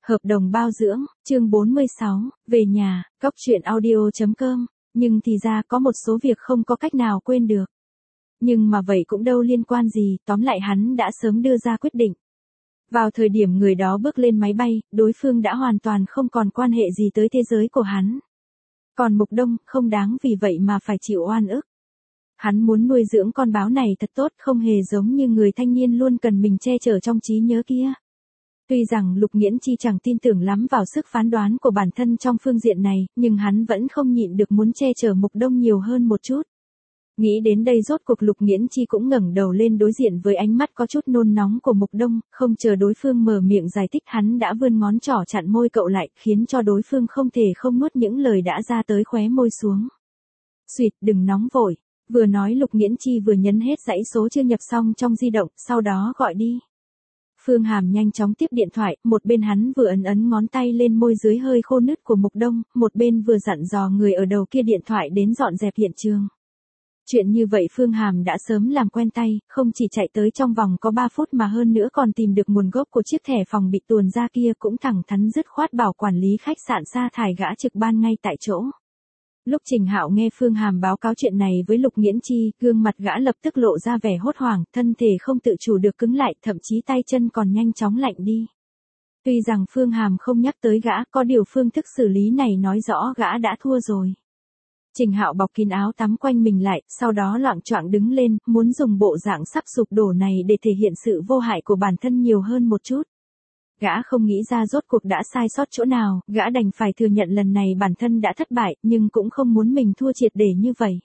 Hợp đồng bao dưỡng, chương 46, về nhà, cóc truyện audio.com, nhưng thì ra có một số việc không có cách nào quên được. Nhưng mà vậy cũng đâu liên quan gì, tóm lại hắn đã sớm đưa ra quyết định. Vào thời điểm người đó bước lên máy bay, đối phương đã hoàn toàn không còn quan hệ gì tới thế giới của hắn. Còn Mục Đông, không đáng vì vậy mà phải chịu oan ức. Hắn muốn nuôi dưỡng con báo này thật tốt, không hề giống như người thanh niên luôn cần mình che chở trong trí nhớ kia. Tuy rằng Lục Nghiễn Chi chẳng tin tưởng lắm vào sức phán đoán của bản thân trong phương diện này, nhưng hắn vẫn không nhịn được muốn che chở Mục Đông nhiều hơn một chút. Nghĩ đến đây rốt cuộc Lục Nghiễn Chi cũng ngẩng đầu lên đối diện với ánh mắt có chút nôn nóng của Mục Đông, không chờ đối phương mở miệng giải thích hắn đã vươn ngón trỏ chặn môi cậu lại, khiến cho đối phương không thể không nuốt những lời đã ra tới khóe môi xuống. Xuyệt, đừng nóng vội. Vừa nói Lục Nghiễn Chi vừa nhấn hết dãy số chưa nhập xong trong di động, sau đó gọi đi. Phương Hàm nhanh chóng tiếp điện thoại, một bên hắn vừa ấn ngón tay lên môi dưới hơi khô nứt của Mục Đông, một bên vừa dặn dò người ở đầu kia điện thoại đến dọn dẹp hiện trường. Chuyện như vậy Phương Hàm đã sớm làm quen tay, không chỉ chạy tới trong vòng có 3 phút mà hơn nữa còn tìm được nguồn gốc của chiếc thẻ phòng bị tuồn ra kia, cũng thẳng thắn dứt khoát bảo quản lý khách sạn sa thải gã trực ban ngay tại chỗ. Lúc Trình Hạo nghe Phương Hàm báo cáo chuyện này với Lục Nghiễn Chi, gương mặt gã lập tức lộ ra vẻ hốt hoảng, thân thể không tự chủ được cứng lại, thậm chí tay chân còn nhanh chóng lạnh đi. Tuy rằng Phương Hàm không nhắc tới gã, có điều phương thức xử lý này nói rõ gã đã thua rồi. Trình Hạo bọc kín áo tắm quanh mình lại, sau đó loạng choạng đứng lên, muốn dùng bộ dạng sắp sụp đổ này để thể hiện sự vô hại của bản thân nhiều hơn một chút. Gã không nghĩ ra rốt cuộc đã sai sót chỗ nào, gã đành phải thừa nhận lần này bản thân đã thất bại, nhưng cũng không muốn mình thua triệt để như vậy.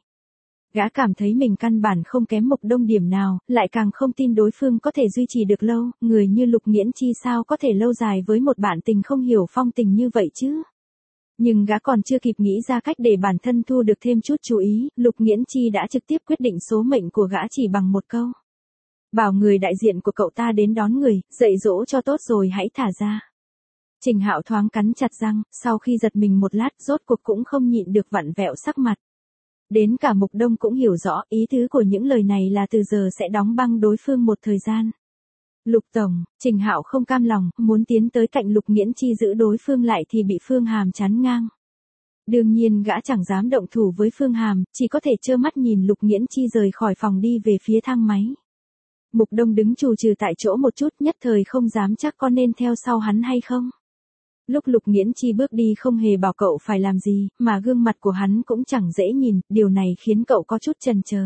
Gã cảm thấy mình căn bản không kém Mục Đông điểm nào, lại càng không tin đối phương có thể duy trì được lâu, người như Lục Nghiễn Chi sao có thể lâu dài với một bạn tình không hiểu phong tình như vậy chứ. Nhưng gã còn chưa kịp nghĩ ra cách để bản thân thu được thêm chút chú ý, Lục Nghiễn Chi đã trực tiếp quyết định số mệnh của gã chỉ bằng một câu. Bảo người đại diện của cậu ta đến đón người, dạy dỗ cho tốt rồi hãy thả ra. Trình Hạo thoáng cắn chặt răng, sau khi giật mình một lát rốt cuộc cũng không nhịn được vặn vẹo sắc mặt. Đến cả Mục Đông cũng hiểu rõ ý tứ của những lời này là từ giờ sẽ đóng băng đối phương một thời gian. Lục Tổng, Trình Hạo không cam lòng, muốn tiến tới cạnh Lục Nghiễn Chi giữ đối phương lại thì bị Phương Hàm chắn ngang. Đương nhiên gã chẳng dám động thủ với Phương Hàm, chỉ có thể trơ mắt nhìn Lục Nghiễn Chi rời khỏi phòng đi về phía thang máy. Mục Đông đứng chù chừ tại chỗ một chút, nhất thời không dám chắc có nên theo sau hắn hay không. Lúc Lục Nghiễn Chi bước đi không hề bảo cậu phải làm gì, mà gương mặt của hắn cũng chẳng dễ nhìn, điều này khiến cậu có chút chần chờ.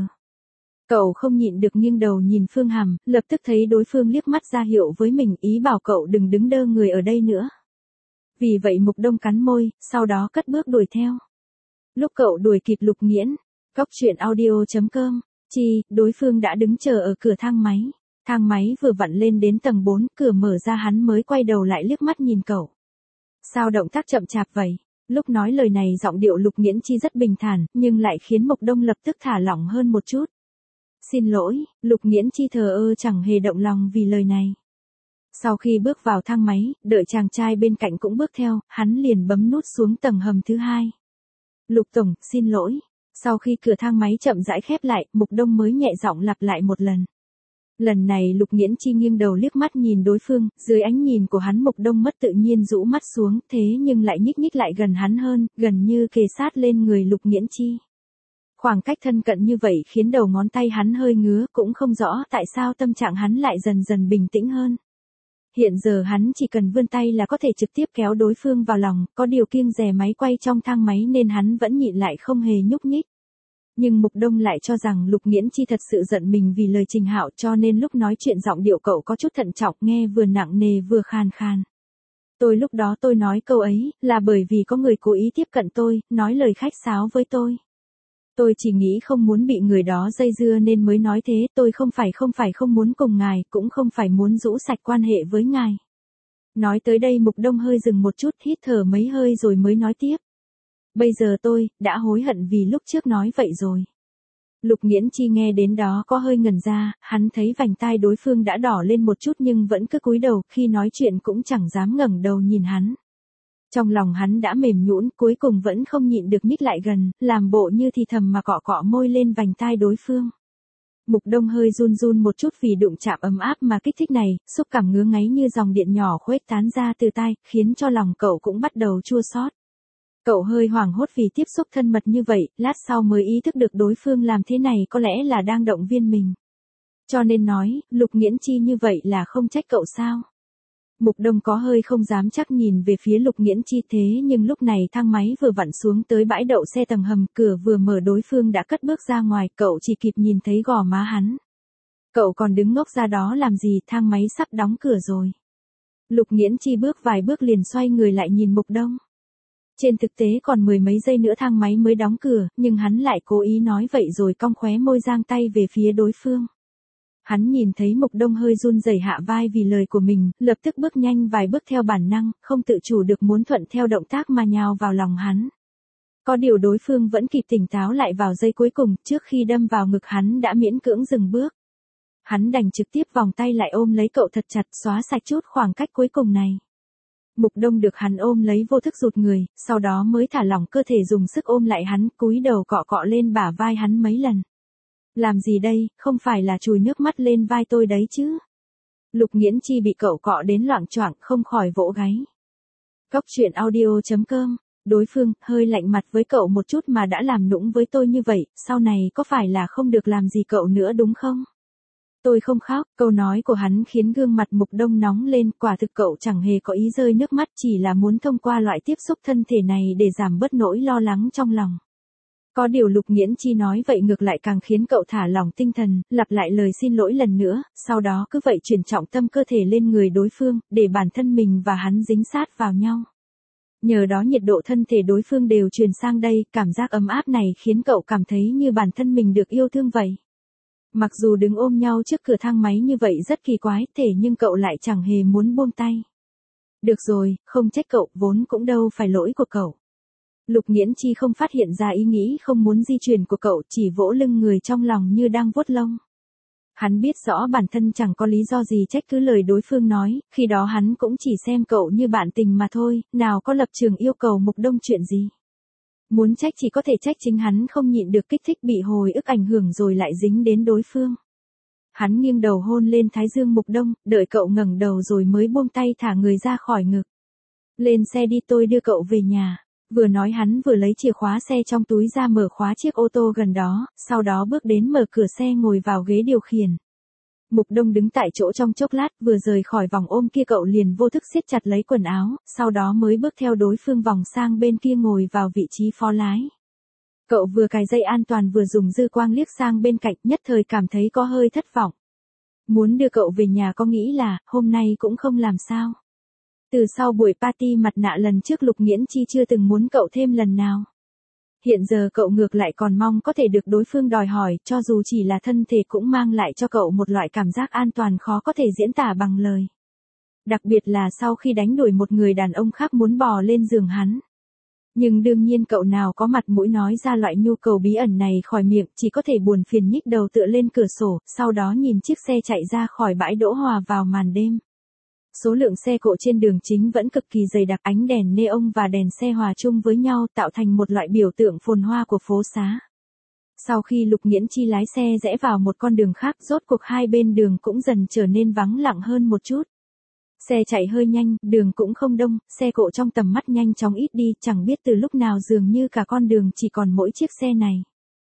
Cậu không nhịn được nghiêng đầu nhìn Phương Hàm, lập tức thấy đối phương liếc mắt ra hiệu với mình, ý bảo cậu đừng đứng đơ người ở đây nữa. Vì vậy Mục Đông cắn môi, sau đó cất bước đuổi theo. Lúc cậu đuổi kịp Lục Nghiễn, cóc truyện audio.com, đối phương đã đứng chờ ở cửa thang máy. Thang máy vừa vặn lên đến tầng 4, cửa mở ra hắn mới quay đầu lại liếc mắt nhìn cậu. Sao động tác chậm chạp vậy? Lúc nói lời này giọng điệu Lục Nghiễn Chi rất bình thản, nhưng lại khiến Mục Đông lập tức thả lỏng hơn một chút. Xin lỗi, Lục Nghiễn Chi thờ ơ chẳng hề động lòng vì lời này. Sau khi bước vào thang máy, đợi chàng trai bên cạnh cũng bước theo, hắn liền bấm nút xuống tầng hầm thứ 2. Lục Tổng, xin lỗi. Sau khi cửa thang máy chậm rãi khép lại, Mục Đông mới nhẹ giọng lặp lại một lần. Lần này Lục Nghiễn Chi nghiêng đầu liếc mắt nhìn đối phương, dưới ánh nhìn của hắn Mục Đông mất tự nhiên rũ mắt xuống, thế nhưng lại nhích lại gần hắn hơn, gần như kề sát lên người Lục Nghiễn Chi. Khoảng cách thân cận như vậy khiến đầu ngón tay hắn hơi ngứa, cũng không rõ tại sao tâm trạng hắn lại dần dần bình tĩnh hơn. Hiện giờ hắn chỉ cần vươn tay là có thể trực tiếp kéo đối phương vào lòng, có điều kiêng dè máy quay trong thang máy nên hắn vẫn nhịn lại không hề nhúc nhích. Nhưng Mục Đông lại cho rằng Lục Nghiễn Chi thật sự giận mình vì lời Trình Hạo, cho nên lúc nói chuyện giọng điệu cậu có chút thận trọng, nghe vừa nặng nề vừa khàn khàn. Lúc đó tôi nói câu ấy, là bởi vì có người cố ý tiếp cận tôi, nói lời khách sáo với tôi. Tôi chỉ nghĩ không muốn bị người đó dây dưa nên mới nói thế, tôi không phải không muốn cùng ngài, cũng không phải muốn rũ sạch quan hệ với ngài. Nói tới đây Mục Đông hơi dừng một chút, hít thở mấy hơi rồi mới nói tiếp. Bây giờ tôi đã hối hận vì lúc trước nói vậy rồi. Lục Nghiễn Chi nghe đến đó có hơi ngẩn ra, hắn thấy vành tai đối phương đã đỏ lên một chút nhưng vẫn cứ cúi đầu, khi nói chuyện cũng chẳng dám ngẩng đầu nhìn hắn. Trong lòng hắn đã mềm nhũn, cuối cùng vẫn không nhịn được nhích lại gần, làm bộ như thì thầm mà cọ cọ môi lên vành tai đối phương. Mục Đông hơi run run một chút vì đụng chạm ấm áp mà kích thích này, xúc cảm ngứa ngáy như dòng điện nhỏ khuếch tán ra từ tai, khiến cho lòng cậu cũng bắt đầu chua xót. Cậu hơi hoảng hốt vì tiếp xúc thân mật như vậy, lát sau mới ý thức được đối phương làm thế này có lẽ là đang động viên mình. Cho nên nói, Lục Nghiễn Chi như vậy là không trách cậu sao? Mục Đông có hơi không dám chắc nhìn về phía Lục Nghiễn Chi thế nhưng lúc này thang máy vừa vặn xuống tới bãi đậu xe tầng hầm, cửa vừa mở đối phương đã cất bước ra ngoài, cậu chỉ kịp nhìn thấy gò má hắn. Cậu còn đứng ngốc ra đó làm gì, thang máy sắp đóng cửa rồi. Lục Nghiễn Chi bước vài bước liền xoay người lại nhìn Mục Đông. Trên thực tế còn mười mấy giây nữa thang máy mới đóng cửa, nhưng hắn lại cố ý nói vậy rồi cong khóe môi giang tay về phía đối phương. Hắn nhìn thấy Mục Đông hơi run rẩy hạ vai vì lời của mình, lập tức bước nhanh vài bước theo bản năng, không tự chủ được muốn thuận theo động tác mà nhào vào lòng hắn. Có điều đối phương vẫn kịp tỉnh táo lại vào giây cuối cùng, trước khi đâm vào ngực hắn đã miễn cưỡng dừng bước. Hắn đành trực tiếp vòng tay lại ôm lấy cậu thật chặt, xóa sạch chút khoảng cách cuối cùng này. Mục Đông được hắn ôm lấy vô thức rụt người, sau đó mới thả lỏng cơ thể dùng sức ôm lại hắn, cúi đầu cọ cọ lên bả vai hắn mấy lần. Làm gì đây, không phải là chùi nước mắt lên vai tôi đấy chứ. Lục Nghiễn Chi bị cậu cọ đến loạng choạng không khỏi vỗ gáy. Cóc truyện audio.com, đối phương, hơi lạnh mặt với cậu một chút mà đã làm nũng với tôi như vậy, sau này có phải là không được làm gì cậu nữa đúng không? Tôi không khóc, câu nói của hắn khiến gương mặt Mục Đông nóng lên, quả thực cậu chẳng hề có ý rơi nước mắt, chỉ là muốn thông qua loại tiếp xúc thân thể này để giảm bớt nỗi lo lắng trong lòng. Có điều Lục Nghiễn Chi nói vậy ngược lại càng khiến cậu thả lỏng tinh thần, lặp lại lời xin lỗi lần nữa, sau đó cứ vậy chuyển trọng tâm cơ thể lên người đối phương, để bản thân mình và hắn dính sát vào nhau. Nhờ đó nhiệt độ thân thể đối phương đều truyền sang đây, cảm giác ấm áp này khiến cậu cảm thấy như bản thân mình được yêu thương vậy. Mặc dù đứng ôm nhau trước cửa thang máy như vậy rất kỳ quái, thế nhưng cậu lại chẳng hề muốn buông tay. Được rồi, không trách cậu, vốn cũng đâu phải lỗi của cậu. Lục Nghiễn Chi không phát hiện ra ý nghĩ không muốn di chuyển của cậu, chỉ vỗ lưng người trong lòng như đang vuốt lông. Hắn biết rõ bản thân chẳng có lý do gì trách cứ lời đối phương nói, khi đó hắn cũng chỉ xem cậu như bạn tình mà thôi, nào có lập trường yêu cầu Mục Đông chuyện gì. Muốn trách chỉ có thể trách chính hắn không nhịn được kích thích bị hồi ức ảnh hưởng rồi lại dính đến đối phương. Hắn nghiêng đầu hôn lên thái dương Mục Đông, đợi cậu ngẩng đầu rồi mới buông tay thả người ra khỏi ngực. Lên xe đi, tôi đưa cậu về nhà. Vừa nói hắn vừa lấy chìa khóa xe trong túi ra mở khóa chiếc ô tô gần đó, sau đó bước đến mở cửa xe ngồi vào ghế điều khiển. Mục Đông đứng tại chỗ trong chốc lát, vừa rời khỏi vòng ôm kia cậu liền vô thức siết chặt lấy quần áo, sau đó mới bước theo đối phương vòng sang bên kia ngồi vào vị trí phó lái. Cậu vừa cài dây an toàn vừa dùng dư quang liếc sang bên cạnh, nhất thời cảm thấy có hơi thất vọng. Muốn đưa cậu về nhà có nghĩ là, hôm nay cũng không làm sao. Từ sau buổi party mặt nạ lần trước Lục Nghiễn Chi chưa từng muốn cậu thêm lần nào. Hiện giờ cậu ngược lại còn mong có thể được đối phương đòi hỏi, cho dù chỉ là thân thể cũng mang lại cho cậu một loại cảm giác an toàn khó có thể diễn tả bằng lời. Đặc biệt là sau khi đánh đuổi một người đàn ông khác muốn bò lên giường hắn. Nhưng đương nhiên cậu nào có mặt mũi nói ra loại nhu cầu bí ẩn này khỏi miệng, chỉ có thể buồn phiền nhích đầu tựa lên cửa sổ, sau đó nhìn chiếc xe chạy ra khỏi bãi đỗ hòa vào màn đêm. Số lượng xe cộ trên đường chính vẫn cực kỳ dày đặc, ánh đèn neon và đèn xe hòa chung với nhau tạo thành một loại biểu tượng phồn hoa của phố xá. Sau khi Lục Nghiễn Chi lái xe rẽ vào một con đường khác, rốt cuộc hai bên đường cũng dần trở nên vắng lặng hơn một chút. Xe chạy hơi nhanh, đường cũng không đông, xe cộ trong tầm mắt nhanh chóng ít đi, chẳng biết từ lúc nào dường như cả con đường chỉ còn mỗi chiếc xe này.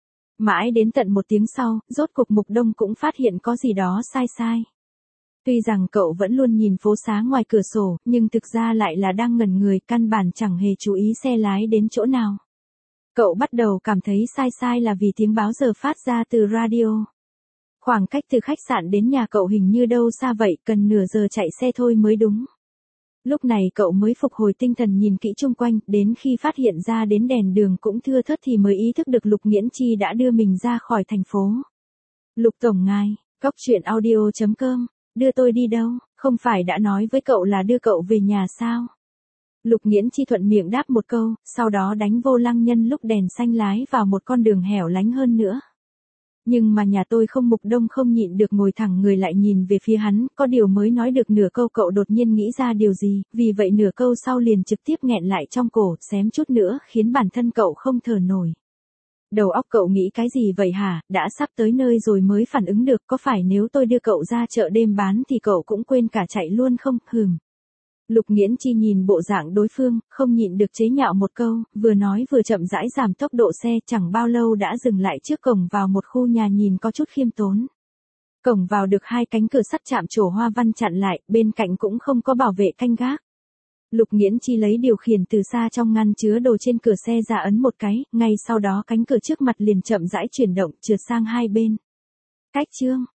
Mãi đến tận một tiếng sau, rốt cuộc Mục Đông cũng phát hiện có gì đó sai sai. Tuy rằng cậu vẫn luôn nhìn phố xá ngoài cửa sổ, nhưng thực ra lại là đang ngẩn người, căn bản chẳng hề chú ý xe lái đến chỗ nào. Cậu bắt đầu cảm thấy sai sai là vì tiếng báo giờ phát ra từ radio. Khoảng cách từ khách sạn đến nhà cậu hình như đâu xa vậy, cần nửa giờ chạy xe thôi mới đúng. Lúc này cậu mới phục hồi tinh thần nhìn kỹ chung quanh, đến khi phát hiện ra đến đèn đường cũng thưa thớt thì mới ý thức được Lục Nghiễn Chi đã đưa mình ra khỏi thành phố. Lục tổng ngài, cóc truyện audio.com, đưa tôi đi đâu, không phải đã nói với cậu là đưa cậu về nhà sao? Lục Nghiễn Chi thuận miệng đáp một câu, sau đó đánh vô lăng nhân lúc đèn xanh lái vào một con đường hẻo lánh hơn nữa. Nhưng mà nhà tôi không. Mục Đông không nhịn được ngồi thẳng người lại nhìn về phía hắn, có điều mới nói được nửa câu cậu đột nhiên nghĩ ra điều gì, vì vậy nửa câu sau liền trực tiếp nghẹn lại trong cổ, xém chút nữa khiến bản thân cậu không thở nổi. Đầu óc cậu nghĩ cái gì vậy hả, đã sắp tới nơi rồi mới phản ứng được, có phải nếu tôi đưa cậu ra chợ đêm bán thì cậu cũng quên cả chạy luôn không, Lục Nghiễn Chi nhìn bộ dạng đối phương, không nhịn được chế nhạo một câu, vừa nói vừa chậm rãi giảm tốc độ xe, chẳng bao lâu đã dừng lại trước cổng vào một khu nhà nhìn có chút khiêm tốn. Cổng vào được 2 cánh cửa sắt chạm trổ hoa văn chặn lại, bên cạnh cũng không có bảo vệ canh gác. Lục Nghiễn Chi lấy điều khiển từ xa trong ngăn chứa đồ trên cửa xe ra ấn một cái, ngay sau đó cánh cửa trước mặt liền chậm rãi chuyển động, trượt sang hai bên. Cách chương